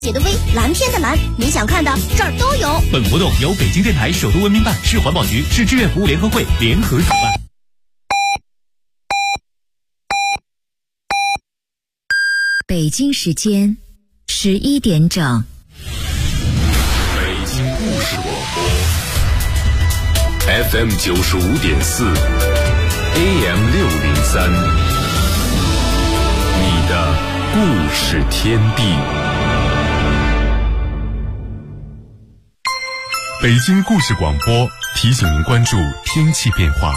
姐的微，蓝天的蓝，你想看的这儿都有。 本活动由北京电台首都文明办、市环保局、市志愿服务联合会联合主办。 北京时间11点整。 北京故事广播 FM 95.4 AM 603，你的故事天地。北京故事广播提醒您关注天气变化。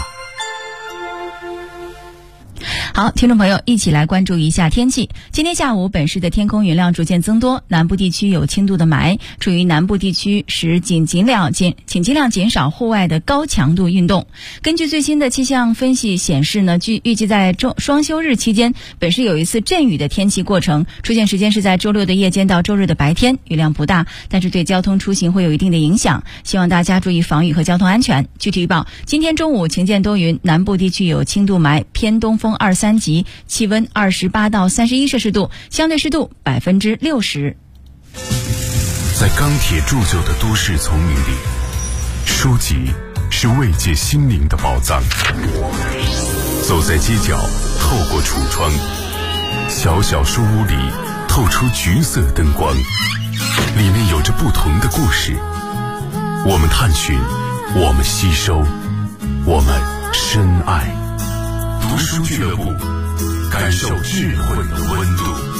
好，听众朋友，一起来关注一下天气。今天下午，本市的天空云量逐渐增多，南部地区有轻度的霾，处于南部地区时请尽量减少户外的高强度运动。根据最新的气象分析显示呢，预计在双休日期间，本市有一次阵雨的天气过程，出现时间是在周六的夜间到周日的白天，雨量不大，但是对交通出行会有一定的影响，希望大家注意防雨和交通安全。具体预报，今天中午晴间多云，南部地区有轻度霾，偏东风2-3级，气温28到31摄氏度，相对湿度60%。 在钢铁铸就的都市丛林里，书籍是慰藉心灵的宝藏。走在街角，透过橱窗，小小书屋里透出橘色灯光，里面有着不同的故事。我们探寻，我们吸收，我们深爱。读书俱乐部，感受智慧的温度。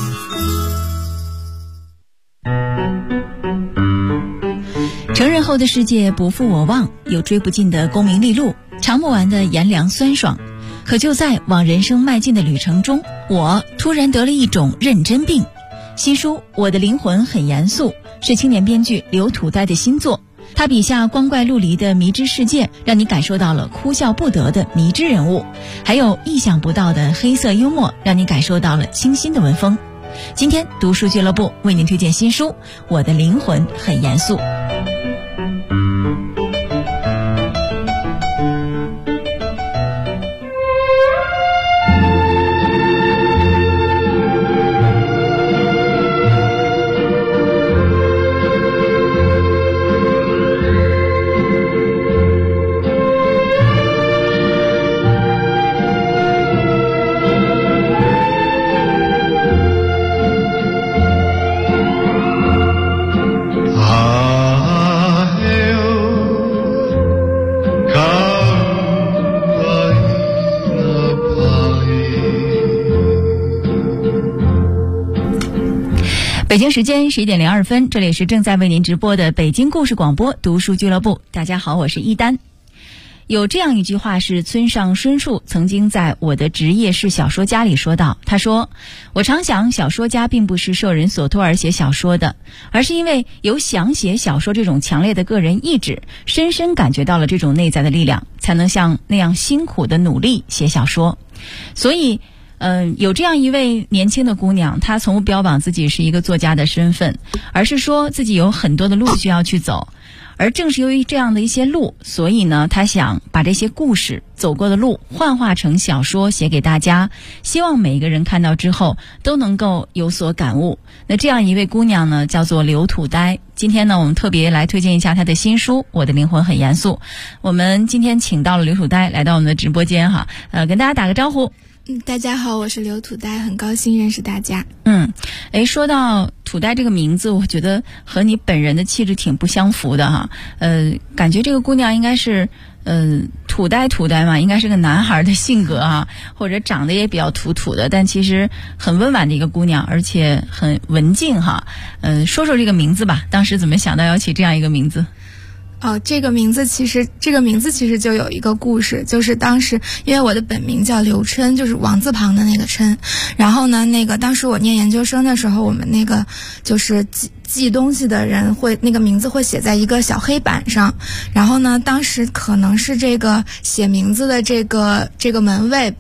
成人后的世界不负我望，有追不尽的功名利禄，尝不完的炎凉酸爽。可就在往人生迈进的旅程中，我突然得了一种认真病。新书《我的灵魂很严肃》是青年编剧刘土呆的新作，他笔下光怪陆离的迷之世界，让你感受到了哭笑不得的迷之人物，还有意想不到的黑色幽默，让你感受到了清新的文风。今天读书俱乐部为您推荐新书《我的灵魂很严肃》。北京时间11点02分，这里是正在为您直播的北京故事广播读书俱乐部。大家好，我是一丹。有这样一句话是村上春树曾经在我的职业是小说家里说到，他说，我常想小说家并不是受人所托而写小说的，而是因为有想写小说这种强烈的个人意志，深深感觉到了这种内在的力量，才能像那样辛苦的努力写小说。所以有这样一位年轻的姑娘，她从不标榜自己是一个作家的身份，而是说自己有很多的路需要去走。而正是由于这样的一些路，所以呢，她想把这些故事走过的路幻化成小说写给大家，希望每一个人看到之后都能够有所感悟。那这样一位姑娘呢，叫做刘土呆。今天呢，我们特别来推荐一下她的新书《我的灵魂很严肃》。我们今天请到了刘土呆来到我们的直播间哈，跟大家打个招呼。 大家好，我是刘土呆，很高兴认识大家。 说到土呆这个名字，我觉得和你本人的气质挺不相符的哈。感觉这个姑娘应该是土呆嘛，应该是个男孩的性格啊，或者长得也比较土的，但其实很温婉的一个姑娘，而且很文静哈。说说这个名字吧，当时怎么想到要起这样一个名字？ 这个名字其实就有一个故事，就是当时因为我的本名叫刘琛，就是王字旁的那个琛，然后呢，当时我念研究生的时候，我们那个就是记东西的人会那个名字会写在一个小黑板上，然后呢，当时可能是这个写名字的这个门卫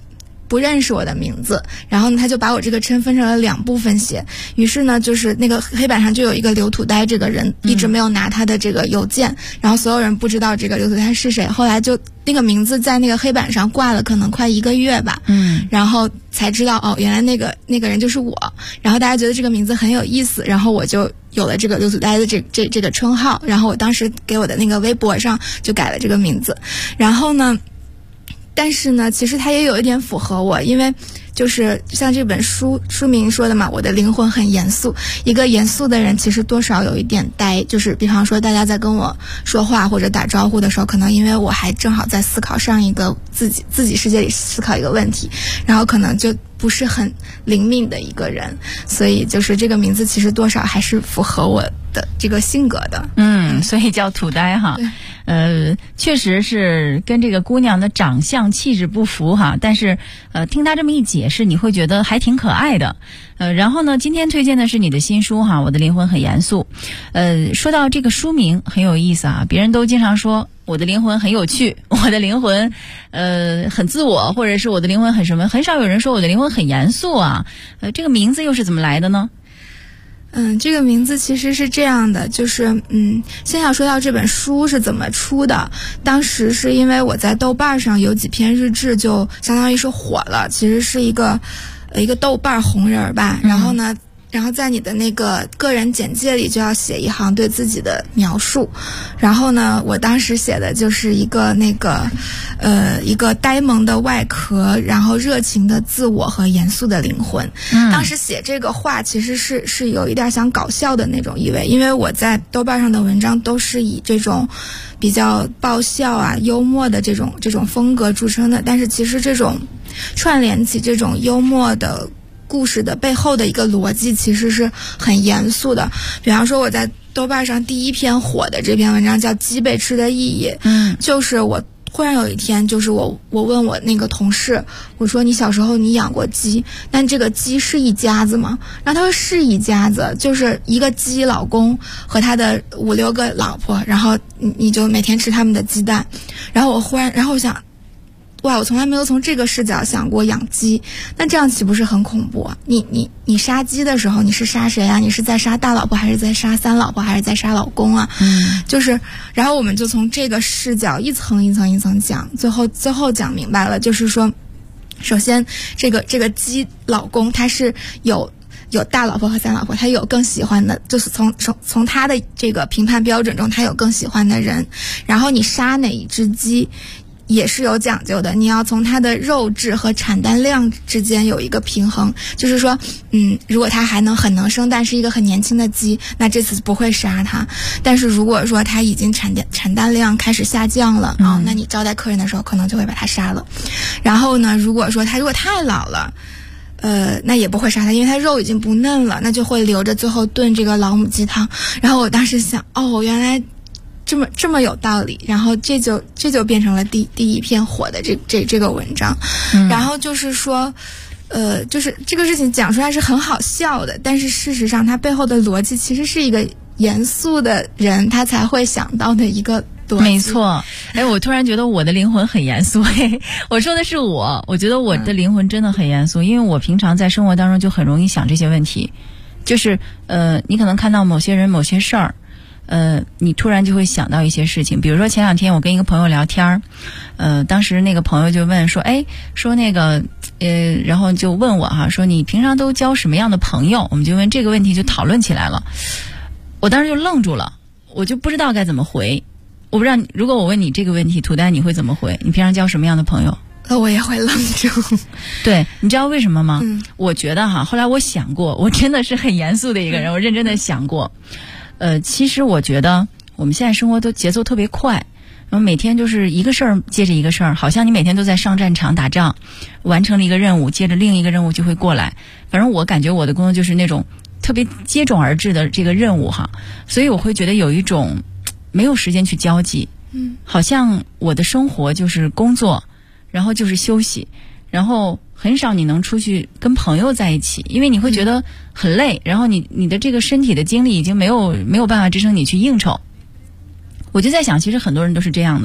不认识我的名字，然后呢，他就把我这个琛分成了2部分写。于是呢，就是那个黑板上就有一个刘土呆这个人，一直没有拿他的这个邮件，然后所有人不知道这个刘土呆是谁。后来就那个名字在那个黑板上挂了可能快1个月吧，然后才知道哦，原来那个人就是我。然后大家觉得这个名字很有意思，然后我就有了这个刘土呆的这个称号。然后我当时给我的那个微博上就改了这个名字，然后呢。但是呢，其实它也有一点符合我，因为就是像这本书名说的嘛，我的灵魂很严肃。一个严肃的人其实多少有一点呆，就是比方说大家在跟我说话或者打招呼的时候，可能因为我还正好在思考上一个自己世界里思考一个问题，然后可能就不是很灵敏的一个人，所以就是这个名字其实多少还是符合我的这个性格的。 所以叫土呆哈。确实是跟这个姑娘的长相气质不符哈，但是听她这么一解释，你会觉得还挺可爱的。然后呢，今天推荐的是你的新书哈，我的灵魂很严肃。说到这个书名很有意思啊，别人都经常说我的灵魂很有趣，我的灵魂很自我，或者是我的灵魂很什么，很少有人说我的灵魂很严肃啊。这个名字又是怎么来的呢？ 这个名字其实是这样的，就是先要说到这本书是怎么出的。当时是因为我在豆瓣上有几篇日志就相当于是火了，其实是一个豆瓣红人吧。然后在你的那个个人简介里就要写一行对自己的描述。然后呢，我当时写的就是一个一个呆萌的外壳，然后热情的自我和严肃的灵魂。当时写这个话其实是有一点想搞笑的那种意味，因为我在豆瓣上的文章都是以这种比较爆笑啊、幽默的这种风格著称的，但是其实这种串联起这种幽默的故事的背后的一个逻辑其实是很严肃的。比方说我在豆瓣上第一篇火的这篇文章叫《鸡被吃的意义》，就是我忽然有一天，就是我问我那个同事，我说你小时候你养过鸡，但这个鸡是一家子吗？然后他说是一家子，就是一个鸡老公和他的5、6个老婆，然后你就每天吃他们的鸡蛋。然后我想，哇，我从来没有从这个视角想过养鸡，那这样岂不是很恐怖啊？你杀鸡的时候，你是杀谁啊？你是在杀大老婆，还是在杀3老婆，还是在杀老公啊？然后我们就从这个视角一层一层讲，最后讲明白了，就是说，首先这个鸡老公他是有大老婆和3老婆，他有更喜欢的，就是从他的这个评判标准中，他有更喜欢的人。然后你杀哪一只鸡也是有讲究的，你要从它的肉质和产蛋量之间有一个平衡，就是说如果它还很能生蛋，是一个很年轻的鸡，那这次不会杀它。但是如果说它已经产蛋量开始下降了那你招待客人的时候可能就会把它杀了。然后呢，如果太老了那也不会杀它，因为它肉已经不嫩了，那就会留着最后炖这个老母鸡汤。然后我当时想，原来这么有道理，然后这就变成了第一篇火的这个文章。然后就是说就是这个事情讲出来是很好笑的，但是事实上它背后的逻辑其实是一个严肃的人他才会想到的一个逻辑。 没错。我突然觉得我的灵魂很严肃。我说的是我觉得我的灵魂真的很严肃，因为我平常在生活当中就很容易想这些问题，就是你可能看到某些人某些事儿，你突然就会想到一些事情。比如说前2天我跟一个朋友聊天当时那个朋友就问说说那个然后就问我说你平常都交什么样的朋友？我们就问这个问题就讨论起来了。我当时就愣住了，我就不知道该怎么回。我不知道如果我问你这个问题，土丹你会怎么回？你平常交什么样的朋友？ 我也会愣住。 对，你知道为什么吗？我觉得后来我想过，我真的是很严肃的一个人，我认真的想过。其实我觉得我们现在生活都节奏特别快，然后每天就是一个事儿接着一个事儿，好像你每天都在上战场打仗，完成了一个任务，接着另一个任务就会过来。反正我感觉我的工作就是那种特别接踵而至的这个任务所以我会觉得有一种没有时间去交际，好像我的生活就是工作，然后就是休息，然后很少你能出去跟朋友在一起，因为你会觉得很累，然后你的这个身体的精力已经没有办法支撑你去应酬。我就在想，其实很多人都是这样的，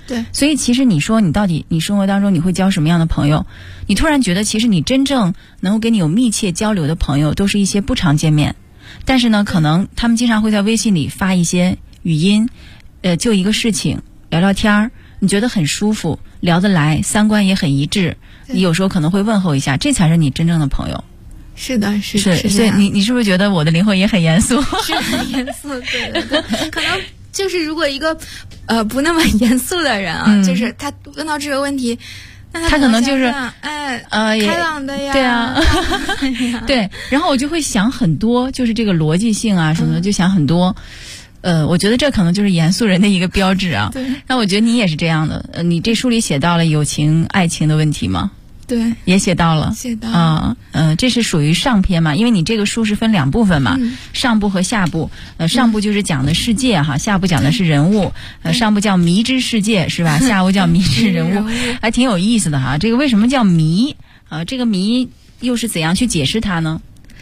对， 所以其实你说你到底你生活当中你会交什么样的朋友？你突然觉得其实你真正能够跟你有密切交流的朋友都是一些不常见面，但是呢可能他们经常会在微信里发一些语音，就一个事情聊聊天儿，你觉得很舒服，聊得来，三观也很一致，你有时候可能会问候一下，这才是你真正的朋友。 是的，是所以你是不是觉得我的灵魂也很严肃？ 是很严肃，对，可能就是如果一个不那么严肃的人啊，就是他问到这个问题，那他可能就是开朗的呀， 对啊，对，然后我就会想很多，就是这个逻辑性啊什么的，就想很多。我觉得这可能就是严肃人的一个标志啊。 对。 那我觉得你也是这样的。你这书里写到了友情、爱情的问题吗？ 对， 也写到了。 写到了。 这是属于上篇嘛？因为你这个书是分2部分嘛，上部和下部。上部就是讲的世界哈，下部讲的是人物。上部叫迷之世界是吧？下部叫迷之人物，还挺有意思的哈。这个为什么叫迷啊？这个迷又是怎样去解释它呢？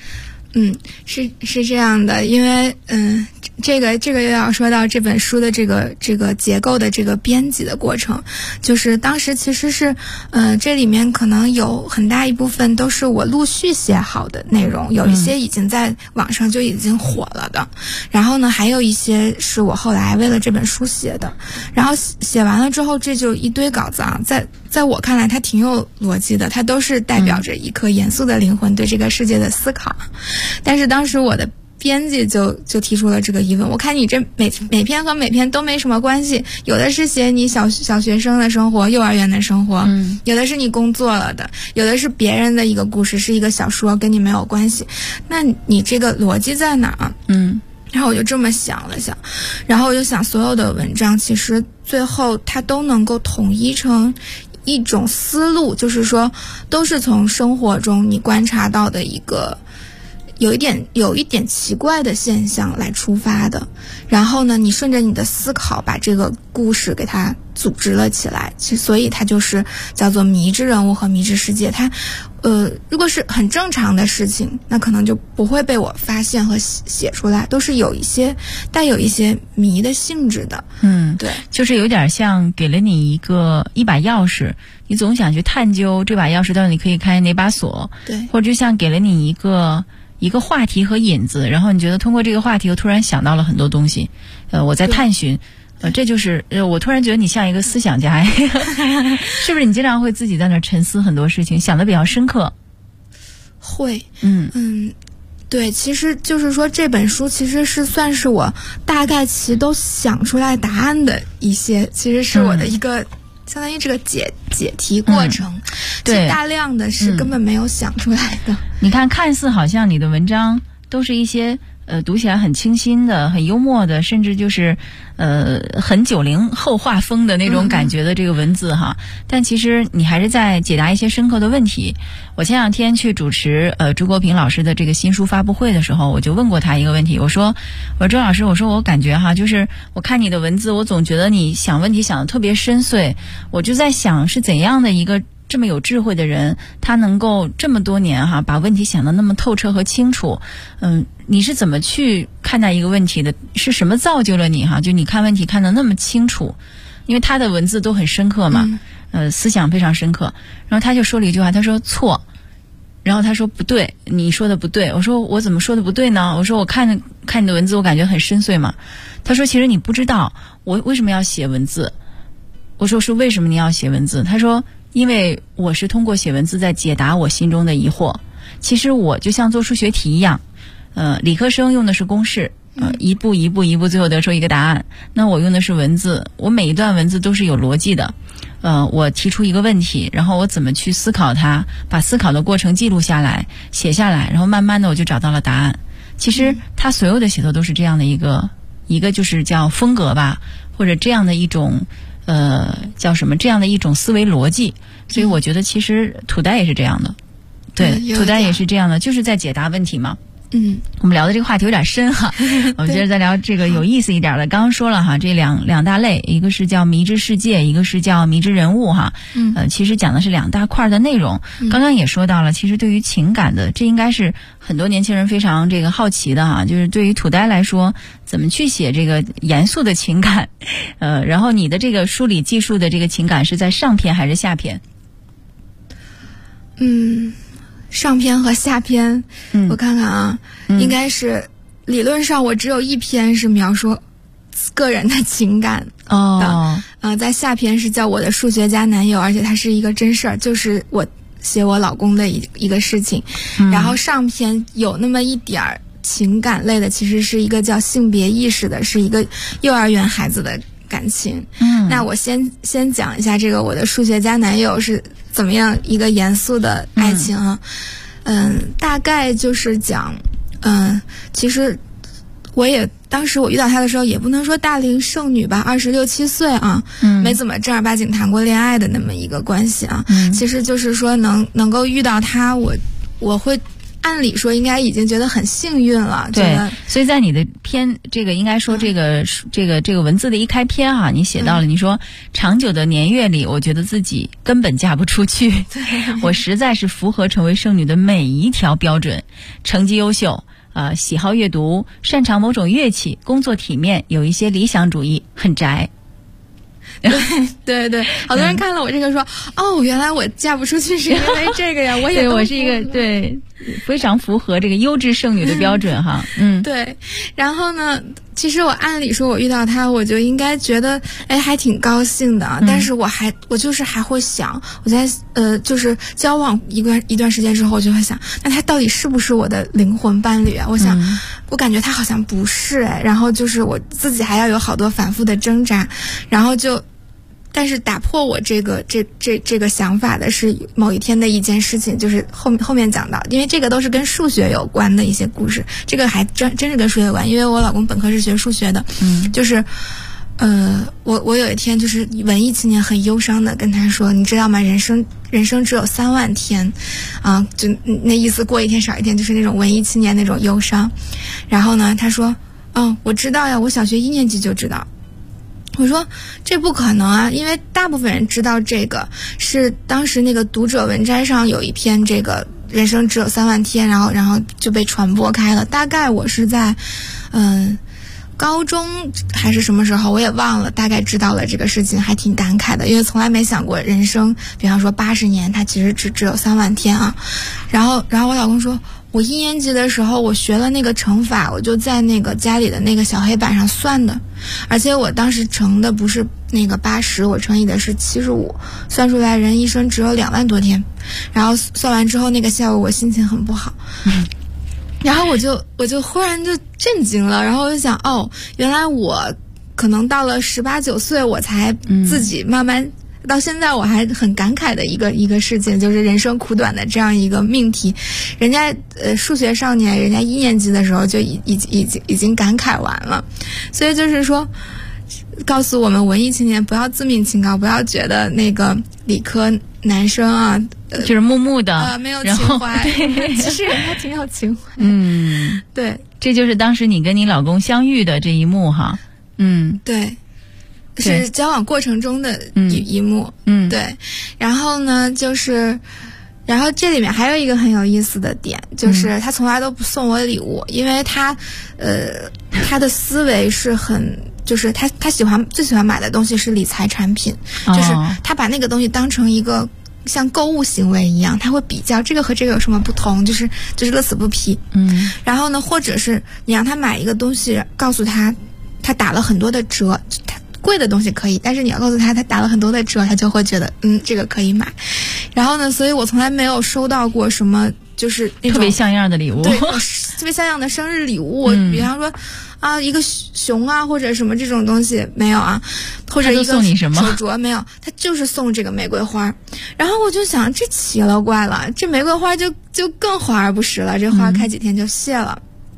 是这样的，因为这个又要说到这本书的这个结构的这个编辑的过程，就是当时其实是这里面可能有很大一部分都是我陆续写好的内容，有一些已经在网上就已经火了的，然后呢还有一些是我后来为了这本书写的，然后写完了之后这就一堆稿子啊，在我看来它挺有逻辑的，它都是代表着一颗严肃的灵魂对这个世界的思考。但是当时我的编辑就提出了这个疑问，我看你这每篇和每篇都没什么关系，有的是写你小学生的生活、幼儿园的生活，有的是你工作了的，有的是别人的一个故事，是一个小说，跟你没有关系，那你这个逻辑在哪？然后我就这么想了想，然后我就想所有的文章其实最后它都能够统一成一种思路，就是说都是从生活中你观察到的一个有一点奇怪的现象来出发的，然后呢你顺着你的思考把这个故事给它组织了起来，所以它就是叫做迷之人物和迷之世界。它如果是很正常的事情，那可能就不会被我发现和写出来，都是带有一些迷的性质的。对， 就是有点像给了你一把钥匙，你总想去探究这把钥匙到底可以开哪把锁， 对， 或者就像给了你一个话题和引子，然后你觉得通过这个话题我突然想到了很多东西，我在探寻，这就是我突然觉得你像一个思想家是不是？你经常会自己在那沉思很多事情，想得比较深刻？ 会，对，其实就是说这本书其实是算是我大概其都想出来答案的一些，其实是我的一个相当于这个解题过程， 对， 大量的是根本没有想出来的。 你看似好像你的文章都是一些读起来很清新的、很幽默的，甚至就是很90后画风的那种感觉的这个文字哈，但其实你还是在解答一些深刻的问题。我前2天去主持朱国平老师的这个新书发布会的时候，我就问过他一个问题，我说周老师，我感觉哈，就是我看你的文字，我总觉得你想问题想得特别深邃，我就在想是怎样的一个这么有智慧的人，他能够这么多年哈把问题想得那么透彻和清楚。你是怎么去看待一个问题的？是什么造就了你哈？就你看问题看得那么清楚？因为他的文字都很深刻嘛，思想非常深刻。然后他就说了一句话，他说错，然后他说不对，你说的不对。我说我怎么说的不对呢？我说我看你的文字，我感觉很深邃嘛。他说其实你不知道我为什么要写文字。我说是为什么你要写文字？他说因为我是通过写文字在解答我心中的疑惑。其实我就像做数学题一样，理科生用的是公式，一步一步最后得出一个答案。那我用的是文字，我每一段文字都是有逻辑的。我提出一个问题，然后我怎么去思考它，把思考的过程记录下来，写下来，然后慢慢的我就找到了答案。其实他所有的写作都是这样的一个就是叫风格吧，或者这样的一种叫什么这样的一种思维逻辑。所以我觉得其实土呆也是这样的。对，土呆也是这样的，就是在解答问题嘛。 我们聊的这个话题有点深哈，我们接着再聊这个有意思一点的。刚刚说了哈，这两大类，一个是叫迷之世界，一个是叫迷之人物哈。其实讲的是两大块的内容。刚刚也说到了，其实对于情感的，这应该是很多年轻人非常这个好奇的哈，就是对于土呆来说，怎么去写这个严肃的情感？然后你的这个书里记述的这个情感是在上篇还是下篇？ 上篇和下篇，我看看啊，应该是理论上我只有一篇是描述个人的情感的，在下篇是叫我的数学家男友，而且它是一个真事儿，就是我写我老公的一个事情。然后上篇有那么一点儿情感类的，其实是一个叫性别意识的，是一个幼儿园孩子的感情。那我先讲一下这个我的数学家男友是怎么样一个严肃的爱情啊。大概就是讲，其实当时我遇到他的时候，也不能说大龄剩女吧，26、27岁啊，没怎么正儿八经谈过恋爱的那么一个关系啊。其实就是说能够遇到他，我会按理说应该已经觉得很幸运了。 对，所以在你的篇这个应该说这个文字的一开篇哈，你写到了，你说长久的年月里，我觉得自己根本嫁不出去，我实在是符合成为剩女的每一条标准，成绩优秀。喜好阅读，擅长某种乐器，工作体面，有一些理想主义，很宅。 对，好多人看了我这个说，原来我嫁不出去是因为这个呀，我是一个非常符合这个优质剩女的标准哈。 对。然后呢，其实我按理说我遇到他，我就应该觉得还挺高兴的，但是我就是还会想，我在就是交往一段时间之后，我就会想，那他到底是不是我的灵魂伴侣啊？我想，我感觉他好像不是然后就是我自己还要有好多反复的挣扎，然后但是打破我这个想法的是某一天的一件事情，就是后面讲到，因为这个都是跟数学有关的一些故事，这个还真是跟数学有关，因为我老公本科是学数学的，就是我有一天就是文艺青年很忧伤的跟他说，你知道吗？人生只有3万天啊，就那意思，过一天少一天，就是那种文艺青年那种忧伤。然后呢，他说，我知道呀，我小学1年级就知道。我说这不可能啊，因为大部分人知道这个是当时那个读者文摘上有一篇这个人生只有3万天，然后就被传播开了。大概我是在高中还是什么时候我也忘了，大概知道了这个事情，还挺感慨的，因为从来没想过人生比方说80年它其实只有3万天啊。然后我老公说，我1年级的时候我学了那个乘法，我就在那个家里的那个小黑板上算的，而且我当时乘的不是那个80，我乘以的是75，算出来人一生只有2万多天。然后算完之后那个下午我心情很不好，然后我就忽然就震惊了，然后我就想，原来我可能到了18、19岁我才自己慢慢到现在我还很感慨的一个事情，就是人生苦短的这样一个命题。人家数学少年，人家1年级的时候就已经感慨完了，所以就是说，告诉我们文艺青年不要自命清高，不要觉得那个理科男生啊， 就是木木的， 没有情怀。其实人家挺有情怀。对， 这就是当时你跟你老公相遇的这一幕哈。 对。是交往过程中的一幕，对。然后呢，然后这里面还有一个很有意思的点，就是他从来都不送我礼物，因为他的思维是很，就是他最喜欢买的东西是理财产品，就是他把那个东西当成一个像购物行为一样，他会比较这个和这个有什么不同，就是乐此不疲。然后呢，或者是你让他买一个东西，告诉他打了很多的折，贵的东西可以，但是你要告诉他打了很多的折，他就会觉得这个可以买。然后呢，所以我从来没有收到过什么就是那种特别像样的礼物， 对，特别像样的生日礼物。比方说一个熊啊或者什么这种东西没有啊，或者一个手镯没有，他就是送这个玫瑰花。然后我就想，这奇了怪了，这玫瑰花就更华而不实了，这花开几天就谢了。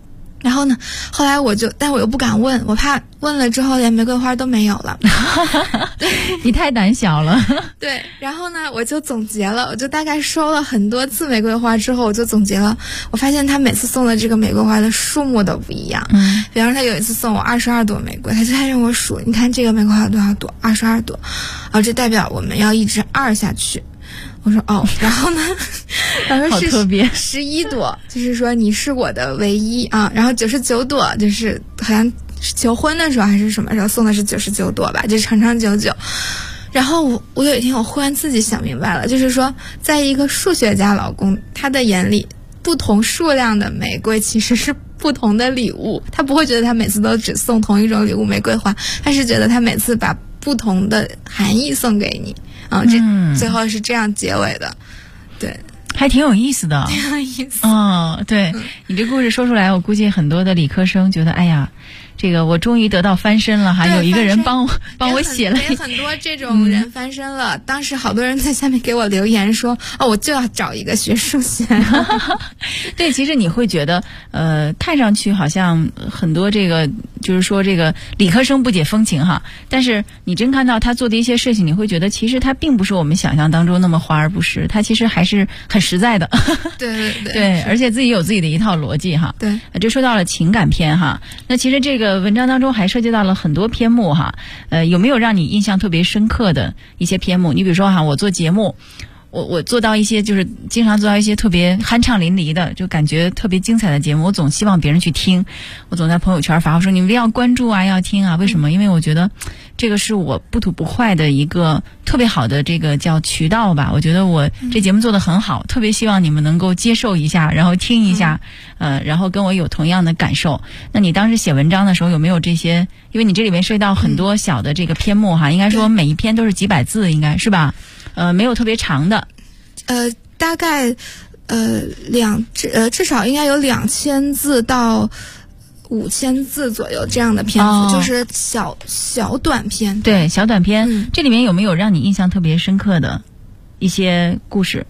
然后呢，后来但我又不敢问，我怕问了之后连玫瑰花都没有了。 你太胆小了。 对，然后呢，我就总结了，我就大概收了很多次玫瑰花之后，我就总结了，我发现他每次送的这个玫瑰花的数目都不一样。比方说他有一次送我22朵玫瑰，他就还让我数，你看这个玫瑰花有多少朵，22朵，这代表我们要一直2下去。我说哦，然后呢，然后是11朵，就是说你是我的唯一啊。然后99朵，就是好像是求婚的时候还是什么时候送的是99朵吧，就是长长久久。然后我有一天我忽然自己想明白了，就是说，在一个数学家老公他的眼里，不同数量的玫瑰其实是不同的礼物，他不会觉得他每次都只送同一种礼物玫瑰花，他是觉得他每次把不同的含义送给你。这最后是这样结尾的，对， 还挺有意思的， 挺有意思。 对，你这故事说出来，我估计很多的理科生觉得，哎呀，这个我终于得到翻身了，还有一个人帮我写了很多这种人翻身了。当时好多人在下面给我留言说，我就要找一个学数学。 对，其实你会觉得，看上去好像很多这个就是说这个理科生不解风情哈，但是你真看到他做的一些事情，你会觉得其实他并不是我们想象当中那么华而不实，他其实还是很实在的。对，而且自己有自己的一套逻辑哈。 对， 这说到了情感篇哈，那其实这个文章当中还涉及到了很多篇目哈，有没有让你印象特别深刻的一些篇目？你比如说哈，我做节目。我做到一些就是经常做到一些特别酣畅淋漓的，就感觉特别精彩的节目，我总希望别人去听，我总在朋友圈发，我说你们要关注啊，要听啊。为什么？因为我觉得这个是我不吐不快的一个特别好的这个叫渠道吧。我觉得我这节目做得很好，特别希望你们能够接受一下，然后听一下，然后跟我有同样的感受。那你当时写文章的时候有没有这些？因为你这里面涉及到很多小的这个篇目哈，应该说每一篇都是几百字，应该是吧？没有特别长的。 大概至少应该有2000字到5000字左右这样的篇幅，就是小短篇。 对，小短篇。这里面有没有让你印象特别深刻的一些故事？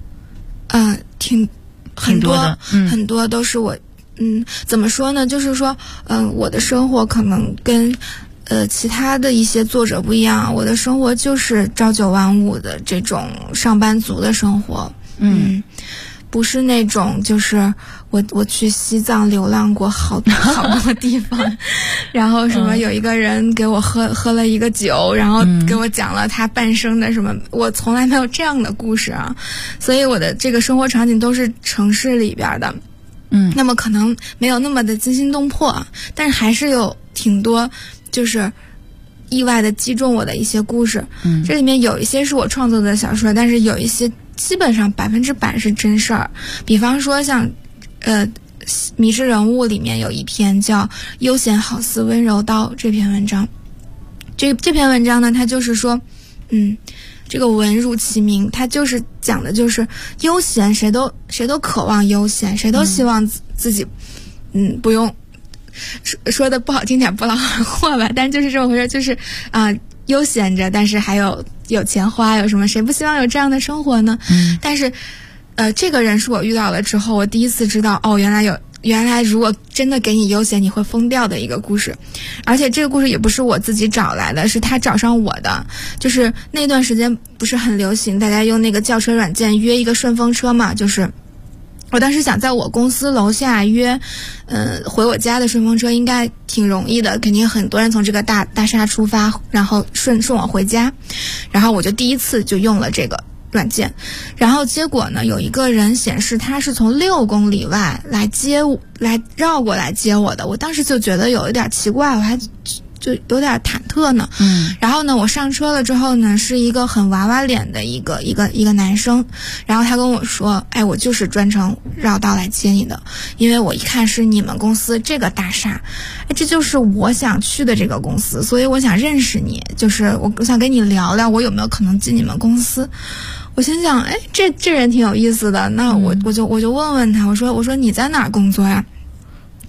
很多的，很多都是我，怎么说呢？就是说，我的生活可能跟其他的一些作者不一样，我的生活就是朝9晚5的这种上班族的生活，不是那种就是我去西藏流浪过好多地方，然后什么有一个人给我喝了一个酒，然后给我讲了他半生的什么，我从来没有这样的故事啊，所以我的这个生活场景都是城市里边的，那么可能没有那么的惊心动魄，但是还是有挺多。就是意外的击中我的一些故事，这里面有一些是我创作的小说，但是有一些基本上100%是真事儿。比方说像迷之人物里面有一篇叫《悠闲好似温柔刀》这篇文章，这篇文章呢，它就是说，这个文如其名，它就是讲的就是悠闲，谁都渴望悠闲，谁都希望自己不用。说的不好听点不劳而获吧，但就是这么回事，就是悠闲着，但是还有钱花，有什么谁不希望有这样的生活呢？但是这个人是我遇到了之后，我第一次知道原来如果真的给你悠闲，你会疯掉的一个故事。而且这个故事也不是我自己找来的，是他找上我的。就是那段时间不是很流行，大家用那个叫车软件约一个顺风车嘛，就是我当时想在我公司楼下约，回我家的顺风车应该挺容易的，肯定很多人从这个大厦出发，然后顺我回家，然后我就第一次就用了这个软件，然后结果呢，有一个人显示他是从6公里外来绕过来接我的，我当时就觉得有一点奇怪，我还就有点忐忑呢。然后呢，我上车了之后呢，是一个很娃娃脸的一个男生，然后他跟我说，我就是专程绕道来接你的，因为我一看是你们公司这个大厦，这就是我想去的这个公司，所以我想认识你，就是我想跟你聊聊，我有没有可能进你们公司。我心想，这人挺有意思的，那我就问问他，我说你在哪儿工作呀？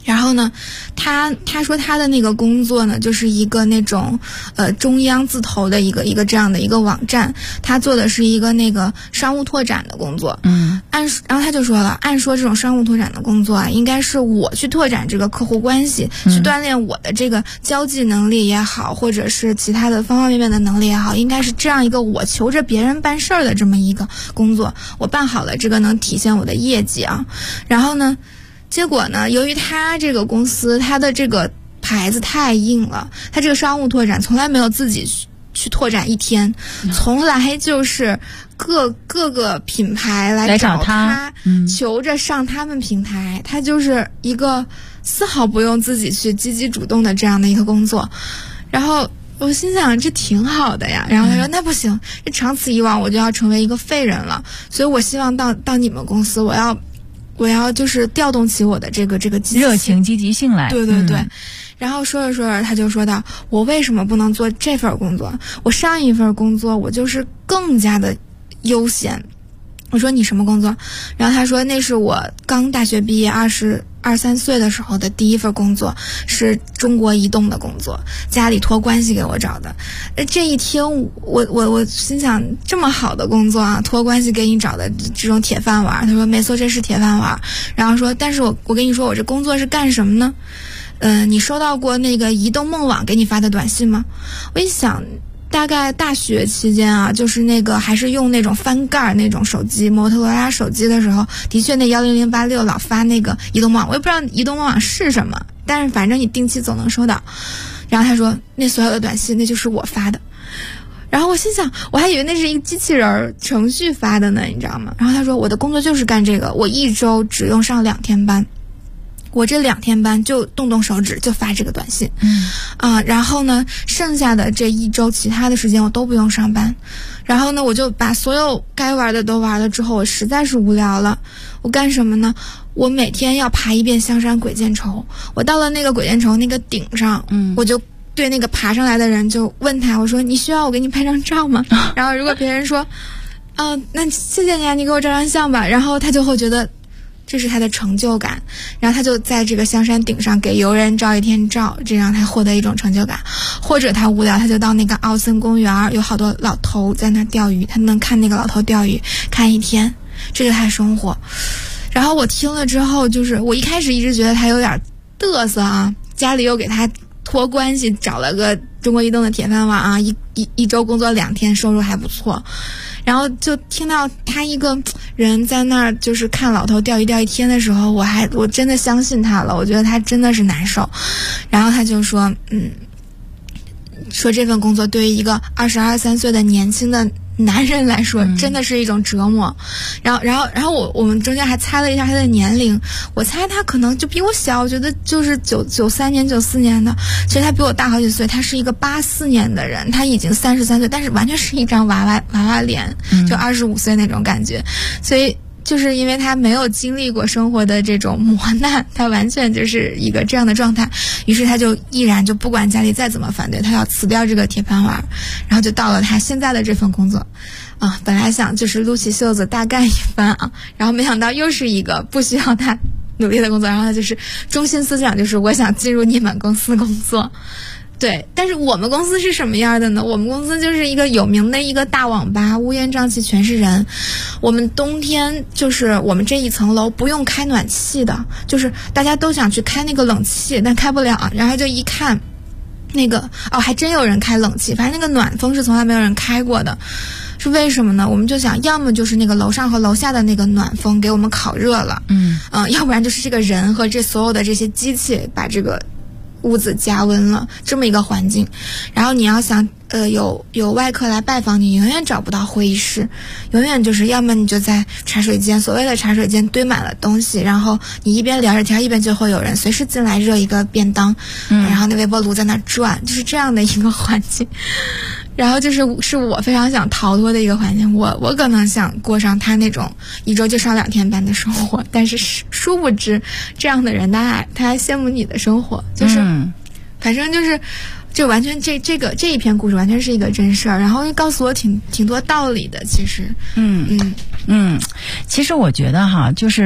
然后呢，他说他的那个工作呢，就是一个那种中央字头的一个这样的一个网站，他做的是一个那个商务拓展的工作。然后他就说了，按说这种商务拓展的工作啊，应该是我去拓展这个客户关系，去锻炼我的这个交际能力也好，或者是其他的方方面面的能力也好，应该是这样一个我求着别人办事儿的这么一个工作，我办好了这个能体现我的业绩啊。然后呢，结果呢，由于他这个公司他的这个牌子太硬了，他这个商务拓展从来没有自己去拓展一天，从来就是各个品牌来找他，求着上他们平台，他就是一个丝毫不用自己去积极主动的这样的一个工作。然后我心想这挺好的呀，然后他说那不行，这长此以往我就要成为一个废人了，所以我希望到你们公司，我要就是调动起我的这个热情积极性来。 对对对。然后说着说着他就说到，我为什么不能做这份工作，我上一份工作我就是更加的悠闲。我说你什么工作？然后他说那是我刚大学毕业22-23岁的时候的第一份工作，是中国移动的工作，家里托关系给我找的。这一听我心想，这么好的工作啊，托关系给你找的这种铁饭碗。他说没错，这是铁饭碗。然后说但是我跟你说，我这工作是干什么呢？你收到过那个移动梦网给你发的短信吗？我一想，大概大学期间啊，就是那个还是用那种翻盖那种手机，摩托罗拉手机的时候，的确那10086老发那个移动梦网，我也不知道移动梦网是什么，但是反正你定期总能收到。然后他说那所有的短信那就是我发的。然后我心想，我还以为那是一个机器人程序发的呢，你知道吗？然后他说我的工作就是干这个，我一周只用上2天班，我这2天班就动手指就发这个短信。然后呢，剩下的这一周其他的时间我都不用上班。然后呢，我就把所有该玩的都玩了之后，我实在是无聊了，我干什么呢？我每天要爬一遍香山鬼见愁。我到了那个鬼见愁那个顶上，我就对那个爬上来的人就问他，我说你需要我给你拍张照吗？然后如果别人说那谢谢你啊，你给我照张相吧，然后他就会觉得这是他的成就感，然后他就在这个香山顶上给游人照一天照，这样他获得一种成就感。或者他无聊，他就到那个奥森公园，有好多老头在那钓鱼，他能看那个老头钓鱼看一天，这就是他的生活。然后我听了之后，就是我一开始一直觉得他有点嘚瑟啊，家里又给他托关系找了个中国移动的铁饭碗啊，一周工作2天，收入还不错。然后就听到他一个人在那儿就是看老头钓鱼钓一天的时候，我真的相信他了，我觉得他真的是难受。然后他就说说这份工作对于一个22-23岁的年轻的男人来说真的是一种折磨。然后我们中间还猜了一下他的年龄，我猜他可能就比我小，我觉得就是93年94年的，其实他比我大好几岁，他是一个84年的人，他已经33岁，但是完全是一张娃娃脸，就25岁那种感觉。所以就是因为他没有经历过生活的这种磨难，他完全就是一个这样的状态，于是他就毅然就不管家里再怎么反对，他要辞掉这个铁饭碗，然后就到了他现在的这份工作本来想就是撸起袖子大干一番然后没想到又是一个不需要他努力的工作，然后他就是中心思想就是我想进入你们公司工作。对，但是我们公司是什么样的呢？我们公司就是一个有名的一个大网吧，乌烟瘴气全是人。我们冬天就是我们这一层楼不用开暖气的，就是大家都想去开那个冷气，但开不了，然后就一看那个还真有人开冷气，反正那个暖风是从来没有人开过的。是为什么呢？我们就想，要么就是那个楼上和楼下的那个暖风给我们烤热了，要不然就是这个人和这所有的这些机器把这个屋子加温了，这么一个环境。然后你要想有外客来拜访你，永远找不到会议室，永远就是要么你就在茶水间，所谓的茶水间堆满了东西，然后你一边聊着天，一边就会有人随时进来热一个便当，然后那微波炉在那转，就是这样的一个环境。然后是我非常想逃脱的一个环境，我可能想过上他那种一周就上2天班的生活，但是殊不知这样的人他还羡慕你的生活，就是反正就完全这一篇故事完全是一个真事儿，然后告诉我挺多道理的。其实其实我觉得就是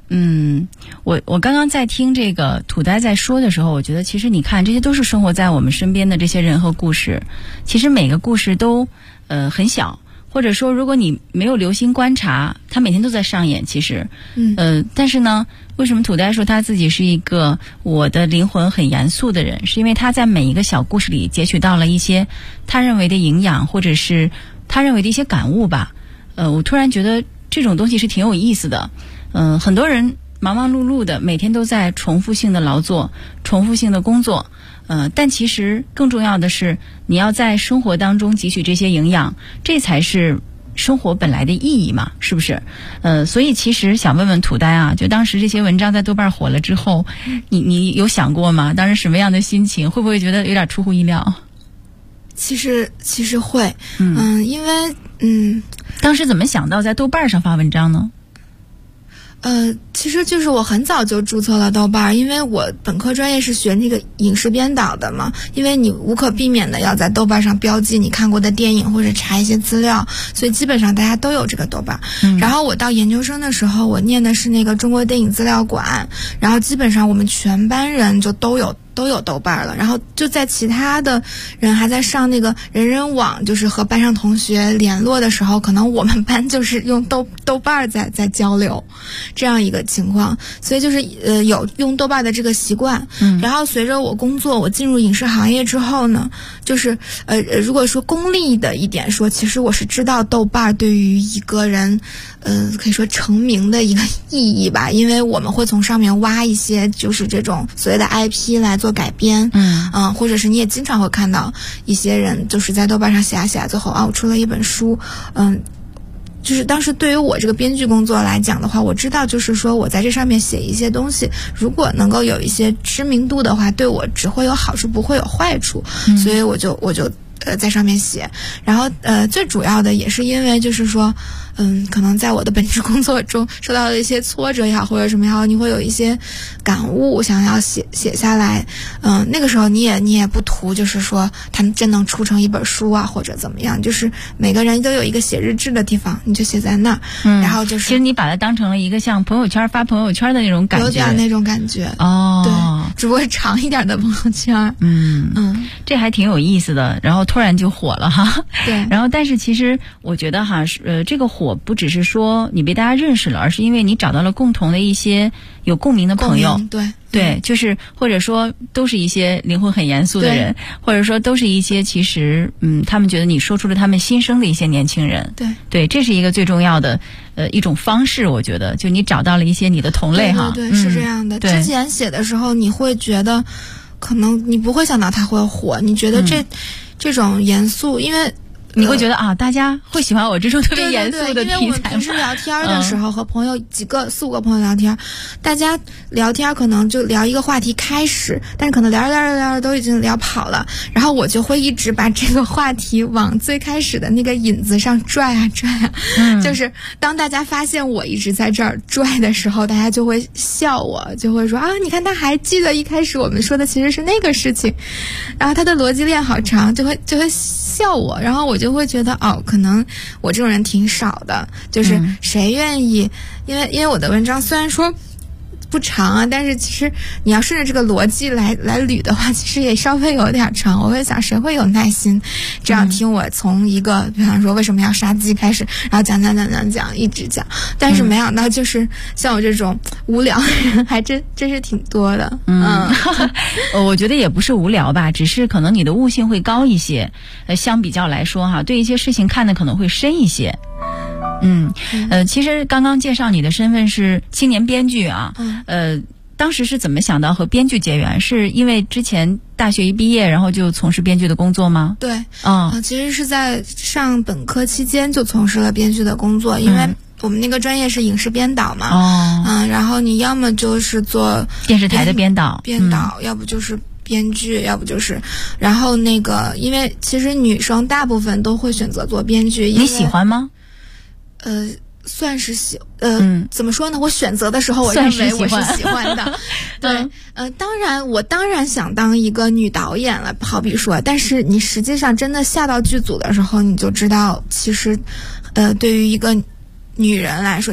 我刚刚在听这个土呆在说的时候，我觉得其实你看，这些都是生活在我们身边的这些人和故事，其实每个故事都很小，或者说如果你没有留心观察，它每天都在上演。其实，但是呢，为什么土呆说他自己是一个我的灵魂很严肃的人，是因为他在每一个小故事里截取到了一些他认为的营养，或者是他认为的一些感悟吧。我突然觉得这种东西是挺有意思的。很多人忙忙碌碌的，每天都在重复性的劳作，重复性的工作，但其实更重要的是，你要在生活当中汲取这些营养，这才是生活本来的意义嘛，是不是？所以其实想问问土呆啊，就当时这些文章在豆瓣火了之后，你有想过吗？当时什么样的心情？会不会觉得有点出乎意料？ 其实会，因为当时怎么想到在豆瓣上发文章呢？ 其实就是我很早就注册了豆瓣，因为我本科专业是学那个影视编导的嘛，因为你无可避免的要在豆瓣上标记你看过的电影或者查一些资料，所以基本上大家都有这个豆瓣。然后我到研究生的时候，我念的是那个中国电影资料馆，然后基本上我们全班人就都有豆瓣了，然后就在其他的人还在上那个人人网，就是和班上同学联络的时候，可能我们班就是用豆瓣在交流，这样一个情况，所以就是有用豆瓣的这个习惯。然后随着我工作，我进入影视行业之后呢，就是如果说功利的一点说，其实我是知道豆瓣对于一个人可以说成名的一个意义吧，因为我们会从上面挖一些就是这种所谓的 IP 来做改编，或者是你也经常会看到一些人就是在豆瓣上写啊，最后我出了一本书，就是当时对于我这个编剧工作来讲的话，我知道就是说我在这上面写一些东西，如果能够有一些知名度的话，对我只会有好处，不会有坏处，所以我就在上面写。然后最主要的也是因为就是说可能在我的本职工作中受到了一些挫折也好，或者什么也好，你会有一些感悟想要写下来。那个时候你也不图就是说他们真能出成一本书啊，或者怎么样，就是每个人都有一个写日志的地方，你就写在那儿。然后就是其实你把它当成了一个像朋友圈发朋友圈的那种感觉， 有点那种感觉对，只不过长一点的朋友圈。 这还挺有意思的，然后突然就火了哈。 对， 然后但是其实我觉得哈，这个火不只是说你被大家认识了，而是因为你找到了共同的一些有共鸣的朋友。对，就是或者说都是一些灵魂很严肃的人，或者说都是一些其实他们觉得你说出了他们心声的一些年轻人。对，这是一个最重要的一种方式，我觉得就你找到了一些你的同类哈。 对，是这样的。之前写的时候你会觉得可能你不会想到它会火，你觉得这种严肃，因为你会觉得大家会喜欢我这种特别严肃的题材。 因为我们平时聊天的时候和朋友4-5个朋友聊天，大家聊天可能就聊一个话题开始，但是可能聊着都已经聊跑了，然后我就会一直把这个话题往最开始的那个引子上拽啊，就是当大家发现我一直在这儿拽的时候，大家就会笑我，就会说你看他还记得一开始我们说的其实是那个事情，然后他的逻辑链好长，就会笑我，然后我就会觉得可能我这种人挺少的，就是谁愿意，因为我的文章虽然说不长啊，但是其实你要顺着这个逻辑来捋的话，其实也稍微有点长。我会想谁会有耐心这样听我从一个比方说为什么要杀鸡开始，然后讲一直讲，但是没想到就是像我这种无聊的人还真是挺多的。 我觉得也不是无聊吧，只是可能你的悟性会高一些，相比较来说哈，对一些事情看的可能会深一些。其实刚刚介绍你的身份是青年编剧啊，当时是怎么想到和编剧结缘？是因为之前大学一毕业然后就从事编剧的工作吗？ 对，其实是在上本科期间就从事了编剧的工作，因为我们那个专业是影视编导嘛，然后你要么就是做电视台的编导， 要不就是编剧，要不就是，然后那个因为其实女生大部分都会选择做编剧， 你喜欢吗？ 算是怎么说呢？我选择的时候，我认为我是喜欢的。对，我当然想当一个女导演了，好比说，但是你实际上真的下到剧组的时候，你就知道，其实，对于一个女人来说，这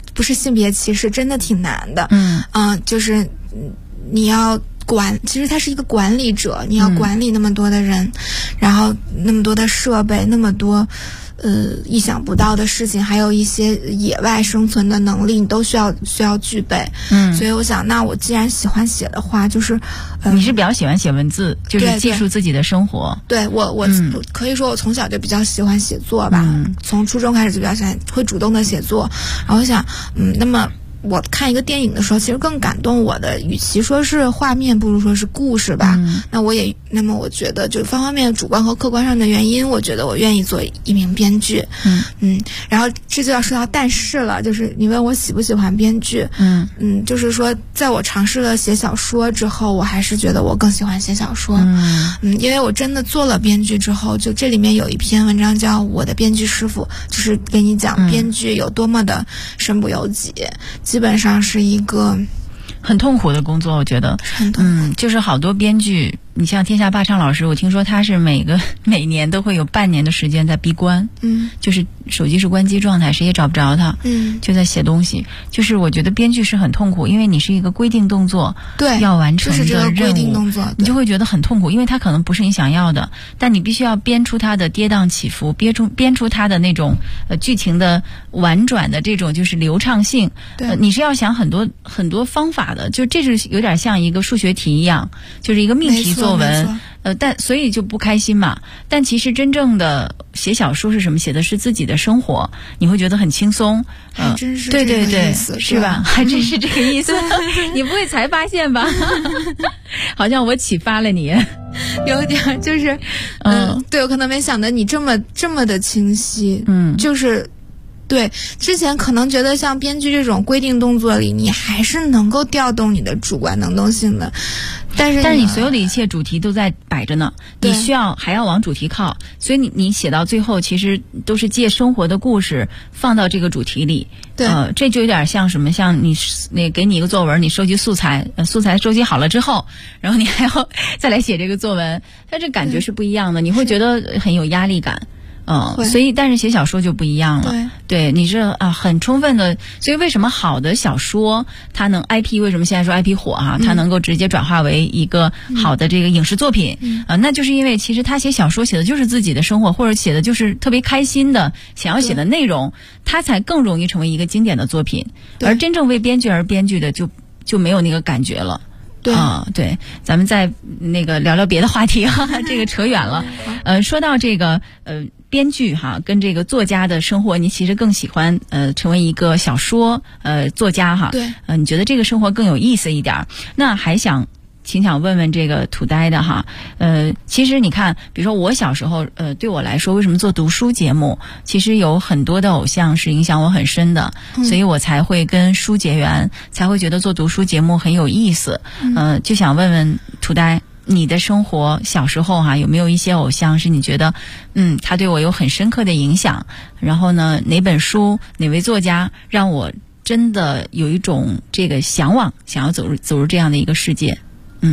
不是性别歧视，真的挺难的。就是你要其实他是一个管理者，你要管理那么多的人，然后那么多的设备，那么多意想不到的事情，还有一些野外生存的能力，你都需要具备。所以我想，那我既然喜欢写的话，就是你是比较喜欢写文字，就是记述自己的生活。 对我可以说我从小就比较喜欢写作吧，从初中开始就比较喜欢，会主动的写作。然后我想，那么我看一个电影的时候，其实更感动我的，与其说是画面，不如说是故事吧。那么我觉得就方方面面主观和客观上的原因，我觉得我愿意做一名编剧。然后这就要说到但是了，就是你问我喜不喜欢编剧。就是说在我尝试了写小说之后，我还是觉得我更喜欢写小说。因为我真的做了编剧之后，就这里面有一篇文章叫《我的编剧师傅》，就是给你讲编剧有多么的身不由己。基本上是一个很痛苦的工作，我觉得很痛苦。 就是好多编剧，你像天下霸唱老师，我听说他是每年都会有半年的时间在闭关，就是手机是关机状态，谁也找不着他，就在写东西。就是我觉得编剧是很痛苦，因为你是一个规定动作， 对， 要完成的任务， 就是这个规定动作， 你就会觉得很痛苦，因为它可能不是你想要的，但你必须要编出它的跌宕起伏，编出它的那种剧情的婉转的这种就是流畅性。你是要想很多很多方法的，就这是有点像一个数学题一样，就是一个命题作文。但所以就不开心嘛。但其实真正的写小说是什么？写的是自己的生活，你会觉得很轻松。 还真是这个意思， 是吧？还真是这个意思。你不会才发现吧？好像我启发了你， 有点就是，对，我可能没想到你这么的清晰，就是。对，之前可能觉得像编剧这种规定动作里，你还是能够调动你的主观能动性的，但是你所有的一切主题都在摆着呢，你还要往主题靠，所以你写到最后，其实都是借生活的故事放到这个主题里。 对， 这就有点像什么，像你给你一个作文，你收集素材，素材收集好了之后，然后你还要再来写这个作文，它这感觉是不一样的，你会觉得很有压力感。所以但是写小说就不一样了。对，你是很充分的，所以为什么好的小说它能 IP， 为什么现在说 IP 火它能够直接转化为一个好的这个影视作品那就是因为其实他写小说写的就是自己的生活，或者写的就是特别开心的想要写的内容，他才更容易成为一个经典的作品。而真正为编剧而编剧的就没有那个感觉了。对，咱们再那个聊聊别的话题这个扯远了。说到这个编剧跟这个作家的生活，你其实更喜欢成为一个小说作家对， 你觉得这个生活更有意思一点。那还想问问这个土呆的其实你看，比如说我小时候对我来说，为什么做读书节目，其实有很多的偶像是影响我很深的，所以我才会跟书结缘，才会觉得做读书节目很有意思。就想问问土呆，你的生活小时候有没有一些偶像是你觉得他对我有很深刻的影响，然后呢哪本书哪位作家让我真的有一种这个向往，想要走入这样的一个世界。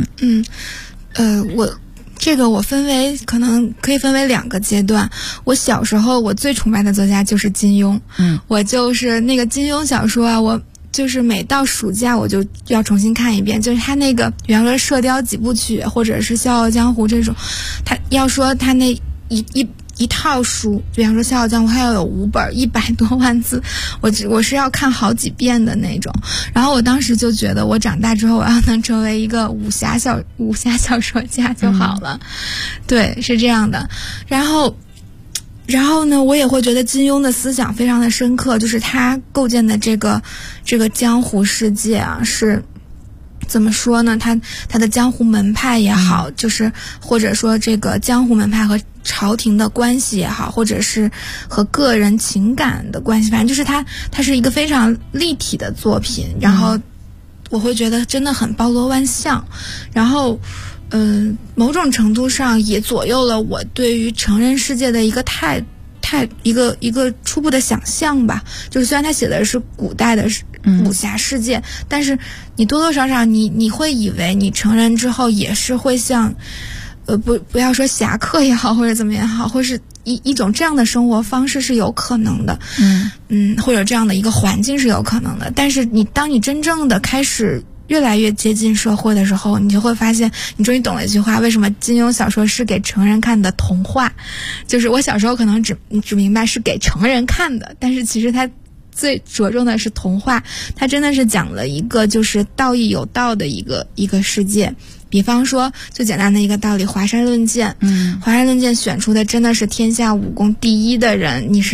我可能可以分为2个阶段。我小时候我最崇拜的作家就是金庸，我就是那个金庸小说我就是每到暑假我就要重新看一遍，就是他那个比方说《射雕几部曲》或者是《笑傲江湖》这种，他要说他那一套书，比方说《笑傲江湖》，还要有5本100多万字，我是要看好几遍的那种。然后我当时就觉得，我长大之后我要能成为一个武侠小说家就好了。对，是这样的。然后呢，我也会觉得金庸的思想非常的深刻，就是他构建的这个江湖世界是怎么说呢？他的江湖门派也好，就是或者说这个江湖门派和朝廷的关系也好，或者是和个人情感的关系，反正就是它是一个非常立体的作品。然后我会觉得真的很包罗万象，然后某种程度上也左右了我对于成人世界的一个一个初步的想象吧。就是虽然他写的是古代的武侠世界，但是你多多少少你会以为你成人之后也是会像不要说侠客也好，或者怎么也好，或是一种这样的生活方式是有可能的，或者这样的一个环境是有可能的。但是当你真正的开始越来越接近社会的时候，你就会发现，你终于懂了一句话：为什么金庸小说是给成人看的童话？就是我小时候可能只明白是给成人看的，但是其实它最着重的是童话，它真的是讲了一个就是道义有道的一个世界。比方说最简单的一个道理，华山论剑，华山论剑选出的真的是天下武功第一的人，你是